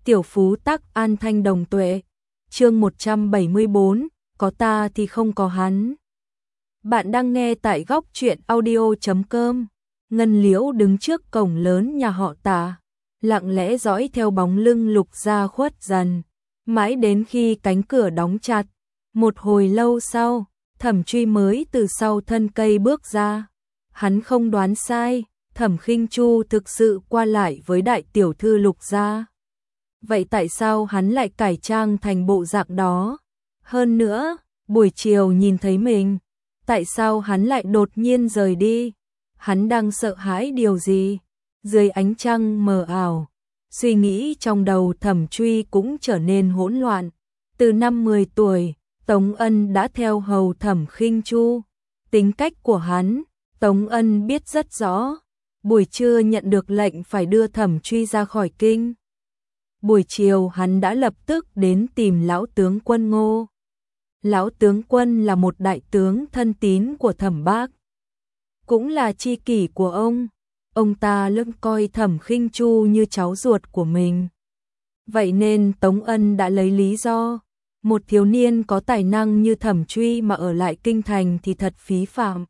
Tiểu phú tắc an thanh đồng tuệ. Chương 174, có ta thì không có hắn. Bạn đang nghe tại góc truyện audio.com. Ngân Liễu đứng trước cổng lớn nhà họ Tạ, lặng lẽ dõi theo bóng lưng Lục Gia khuất dần, mãi đến khi cánh cửa đóng chặt. Một hồi lâu sau, Thẩm Truy mới từ sau thân cây bước ra. Hắn không đoán sai, Thẩm Khinh Chu thực sự qua lại với đại tiểu thư Lục Gia. Vậy tại sao hắn lại cải trang thành bộ dạng đó? Hơn nữa, buổi chiều nhìn thấy mình, tại sao hắn lại đột nhiên rời đi? Hắn đang sợ hãi điều gì? Dưới ánh trăng mờ ảo, suy nghĩ trong đầu Thẩm Truy cũng trở nên hỗn loạn. Từ năm 10 tuổi, Tống Ân đã theo hầu Thẩm Khinh Chu. Tính cách của hắn, Tống Ân biết rất rõ. Buổi trưa nhận được lệnh phải đưa Thẩm Truy ra khỏi kinh. Buổi chiều hắn đã lập tức đến tìm lão tướng quân Ngô. Lão tướng quân là một đại tướng thân tín của Thẩm Bác, cũng là tri kỷ của ông ta lưng coi Thẩm Khinh Chu như cháu ruột của mình. Vậy nên Tống Ân đã lấy lý do, một thiếu niên có tài năng như Thẩm Truy mà ở lại kinh thành thì thật phí phạm.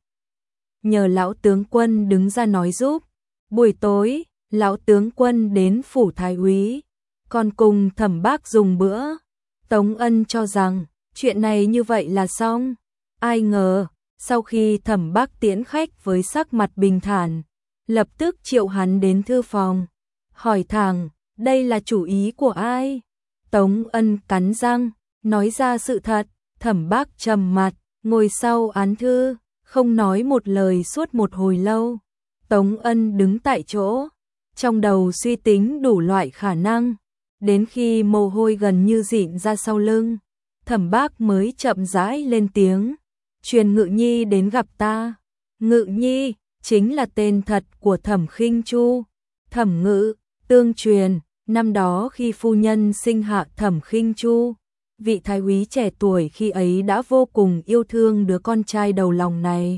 Nhờ lão tướng quân đứng ra nói giúp. Buổi tối, lão tướng quân đến phủ thái úy, còn cùng Thẩm Bác dùng bữa. Tống Ân cho rằng chuyện này như vậy là xong. Ai ngờ, sau khi Thẩm Bác tiễn khách với sắc mặt bình thản, lập tức triệu hắn đến thư phòng, hỏi thẳng, đây là chủ ý của ai? Tống Ân cắn răng, nói ra sự thật. Thẩm Bác trầm mặt, ngồi sau án thư, không nói một lời suốt một hồi lâu. Tống Ân đứng tại chỗ, trong đầu suy tính đủ loại khả năng, đến khi mồ hôi gần như rịn ra sau lưng, Thẩm Bác mới chậm rãi lên tiếng, truyền Ngự Nhi đến gặp ta. Ngự Nhi chính là tên thật của Thẩm Khinh Chu. Thẩm Ngự, tương truyền, năm đó khi phu nhân sinh hạ Thẩm Khinh Chu, vị thái úy trẻ tuổi khi ấy đã vô cùng yêu thương đứa con trai đầu lòng này,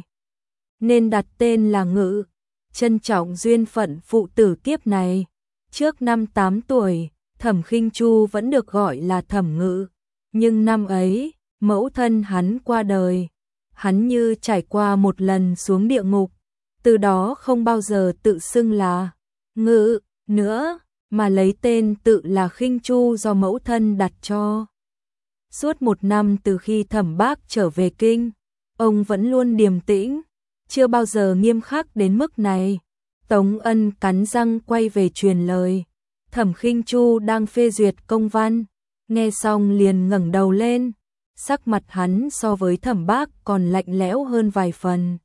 nên đặt tên là Ngự, trân trọng duyên phận phụ tử kiếp này. Trước năm 8 tuổi, Thẩm Khinh Chu vẫn được gọi là Thẩm Ngự, nhưng năm ấy, mẫu thân hắn qua đời, hắn như trải qua một lần xuống địa ngục, từ đó không bao giờ tự xưng là Ngự nữa, mà lấy tên tự là Khinh Chu do mẫu thân đặt cho. Suốt một năm từ khi Thẩm Bác trở về kinh, ông vẫn luôn điềm tĩnh, chưa bao giờ nghiêm khắc đến mức này. Tống Ân cắn răng quay về truyền lời. Thẩm Khinh Chu đang phê duyệt công văn, nghe xong liền ngẩng đầu lên, sắc mặt hắn so với Thẩm Bác còn lạnh lẽo hơn vài phần.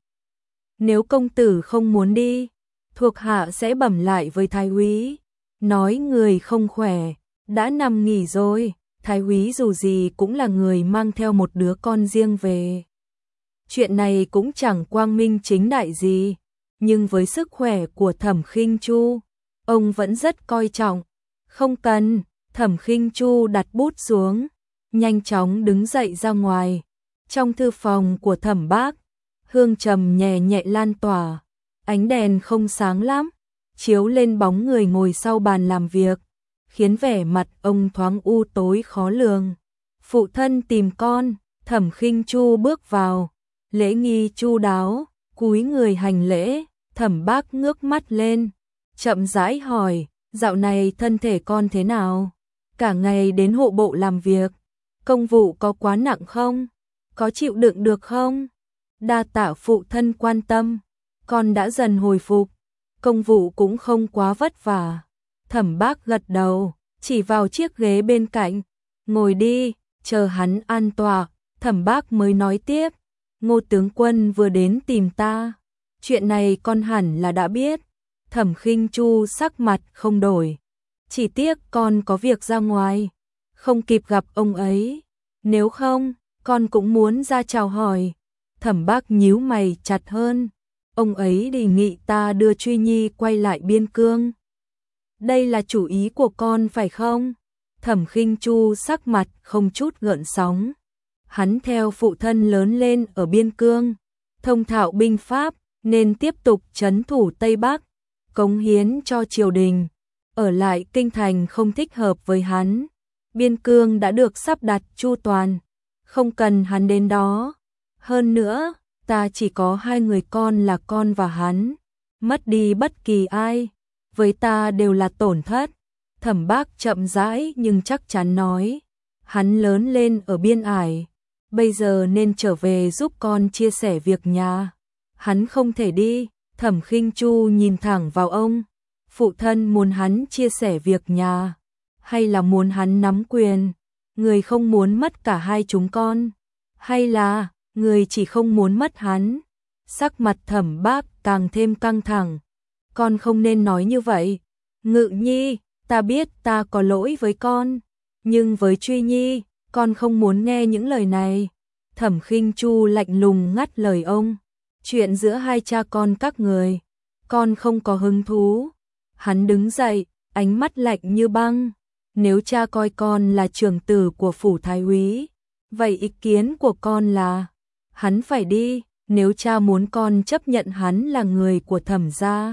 Nếu công tử không muốn đi, thuộc hạ sẽ bẩm lại với thái úy, nói người không khỏe, đã nằm nghỉ rồi. Thái úy dù gì cũng là người mang theo một đứa con riêng về. Chuyện này cũng chẳng quang minh chính đại gì, nhưng với sức khỏe của Thẩm Khinh Chu, ông vẫn rất coi trọng. Không cần. Thẩm Khinh Chu đặt bút xuống, nhanh chóng đứng dậy ra ngoài. Trong thư phòng của Thẩm Bác, hương trầm nhẹ nhẹ lan tỏa, ánh đèn không sáng lắm, chiếu lên bóng người ngồi sau bàn làm việc, khiến vẻ mặt ông thoáng u tối khó lường. Phụ thân tìm con. Thẩm Khinh Chu bước vào, lễ nghi chu đáo, cúi người hành lễ. Thẩm Bác ngước mắt lên, chậm rãi hỏi, dạo này thân thể con thế nào? Cả ngày đến hộ bộ làm việc, công vụ có quá nặng không? Có chịu đựng được không? Đa tạ phụ thân quan tâm, con đã dần hồi phục, công vụ cũng không quá vất vả. Thẩm Bác gật đầu, chỉ vào chiếc ghế bên cạnh, ngồi đi. Chờ hắn an tọa, Thẩm Bác mới nói tiếp, Ngô tướng quân vừa đến tìm ta, chuyện này con hẳn là đã biết. Thẩm Khinh Chu sắc mặt không đổi, chỉ tiếc con có việc ra ngoài, không kịp gặp ông ấy, nếu không, con cũng muốn ra chào hỏi. Thẩm Bác nhíu mày chặt hơn, ông ấy đề nghị ta đưa Truy Nhi quay lại biên cương. Đây là chủ ý của con phải không? Thẩm Khinh Chu sắc mặt không chút gợn sóng. Hắn theo phụ thân lớn lên ở biên cương, thông thạo binh pháp, nên tiếp tục trấn thủ Tây Bắc, cống hiến cho triều đình. ở lại kinh thành không thích hợp với hắn. Biên cương đã được sắp đặt chu toàn, không cần hắn đến đó. Hơn nữa, ta chỉ có 2 người con là con và hắn, mất đi bất kỳ ai, với ta đều là tổn thất. Thẩm Bác chậm rãi nhưng chắc chắn nói, hắn lớn lên ở biên ải, bây giờ nên trở về giúp con chia sẻ việc nhà. Hắn không thể đi. Thẩm Khinh Chu nhìn thẳng vào ông, phụ thân muốn hắn chia sẻ việc nhà, hay là muốn hắn nắm quyền? Người không muốn mất cả 2 chúng con, hay là người chỉ không muốn mất hắn? Sắc mặt Thẩm Bác càng thêm căng thẳng. Con không nên nói như vậy. Ngự Nhi, ta biết ta có lỗi với con, nhưng với Truy Nhi, con không muốn nghe những lời này. Thẩm Khinh Chu lạnh lùng ngắt lời ông. Chuyện giữa 2 cha con các người, con không có hứng thú. Hắn đứng dậy, ánh mắt lạnh như băng. Nếu cha coi con là trưởng tử của phủ thái úy, vậy ý kiến của con là hắn phải đi. Nếu cha muốn con chấp nhận hắn là người của Thẩm gia,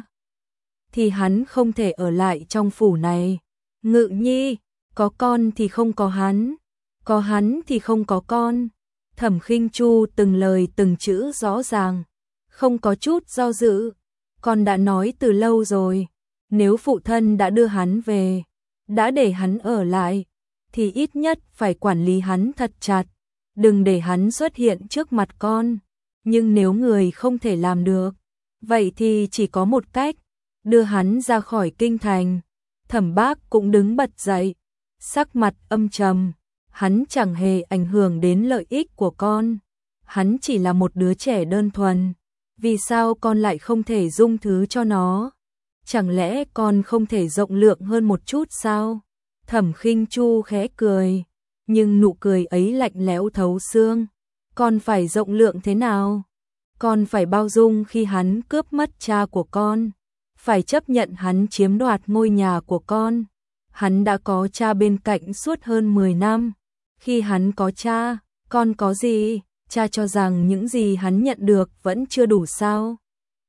thì hắn không thể ở lại trong phủ này. Ngự Nhi, có con thì không có hắn, có hắn thì không có con. Thẩm Khinh Chu từng lời từng chữ rõ ràng, không có chút do dự. Con đã nói từ lâu rồi, nếu phụ thân đã đưa hắn về, đã để hắn ở lại, thì ít nhất phải quản lý hắn thật chặt, đừng để hắn xuất hiện trước mặt con. Nhưng nếu người không thể làm được, vậy thì chỉ có một cách, đưa hắn ra khỏi kinh thành. Thẩm Bác cũng đứng bật dậy, sắc mặt âm trầm. Hắn chẳng hề ảnh hưởng đến lợi ích của con, hắn chỉ là một đứa trẻ đơn thuần. Vì sao con lại không thể dung thứ cho nó? Chẳng lẽ con không thể rộng lượng hơn một chút sao? Thẩm Khinh Chu khẽ cười, nhưng nụ cười ấy lạnh lẽo thấu xương. Con phải rộng lượng thế nào? Con phải bao dung khi hắn cướp mất cha của con, phải chấp nhận hắn chiếm đoạt ngôi nhà của con. Hắn đã có cha bên cạnh suốt hơn 10 năm. Khi hắn có cha, con có gì? Cha cho rằng những gì hắn nhận được vẫn chưa đủ sao?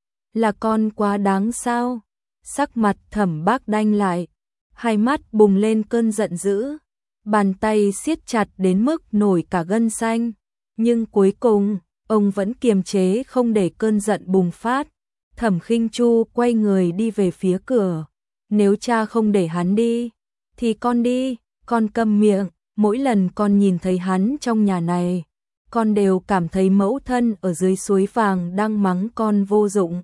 Là con quá đáng sao? Sắc mặt Thẩm Bác đanh lại, hai mắt bùng lên cơn giận dữ, bàn tay siết chặt đến mức nổi cả gân xanh. Nhưng cuối cùng, ông vẫn kiềm chế không để cơn giận bùng phát. Thẩm Khinh Chu quay người đi về phía cửa. Nếu cha không để hắn đi, thì con đi. Con câm miệng. Mỗi lần con nhìn thấy hắn trong nhà này, con đều cảm thấy mẫu thân ở dưới suối vàng đang mắng con vô dụng.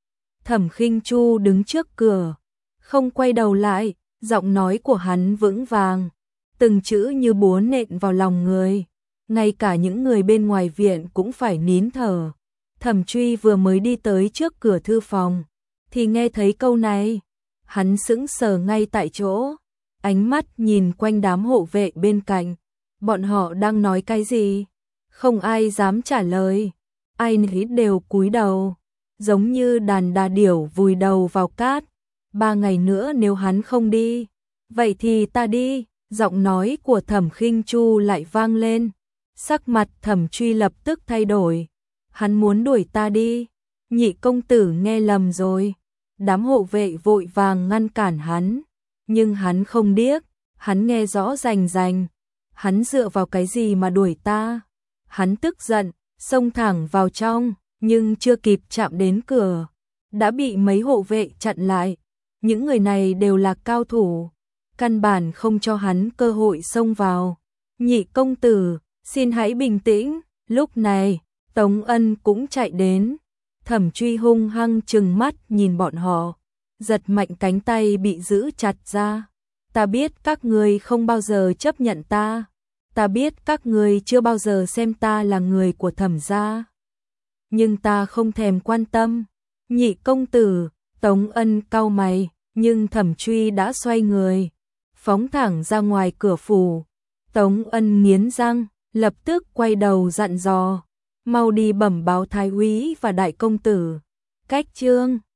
Thẩm Khinh Chu đứng trước cửa, không quay đầu lại, giọng nói của hắn vững vàng, từng chữ như búa nện vào lòng người. Ngay cả những người bên ngoài viện cũng phải nín thở. Thẩm Truy vừa mới đi tới trước cửa thư phòng, thì nghe thấy câu này. Hắn sững sờ ngay tại chỗ, ánh mắt nhìn quanh đám hộ vệ bên cạnh. Bọn họ đang nói cái gì? Không ai dám trả lời. Ai nấy đều cúi đầu, giống như đàn đà điểu vùi đầu vào cát. 3 ngày nữa nếu hắn không đi, vậy thì ta đi. Giọng nói của Thẩm Khinh Chu lại vang lên. Sắc mặt Thẩm Truy lập tức thay đổi. Hắn muốn đuổi ta đi. Nhị công tử nghe lầm rồi. Đám hộ vệ vội vàng ngăn cản hắn. Nhưng hắn không điếc, hắn nghe rõ rành rành. Hắn dựa vào cái gì mà đuổi ta? Hắn tức giận, xông thẳng vào trong, nhưng chưa kịp chạm đến cửa, đã bị mấy hộ vệ chặn lại. Những người này đều là cao thủ, căn bản không cho hắn cơ hội xông vào. Nhị công tử, xin hãy bình tĩnh. Lúc này, Tống Ân cũng chạy đến. Thẩm Truy hung hăng trừng mắt nhìn bọn họ, giật mạnh cánh tay bị giữ chặt ra. Ta biết các ngươi không bao giờ chấp nhận ta. Ta biết các ngươi chưa bao giờ xem ta là người của Thẩm gia. Nhưng ta không thèm quan tâm. Nhị công tử, Tống Ân cau mày, nhưng Thẩm Truy đã xoay người, phóng thẳng ra ngoài cửa phủ. Tống Ân nghiến răng, lập tức quay đầu dặn dò, mau đi bẩm báo thái úy và đại công tử. Cách chương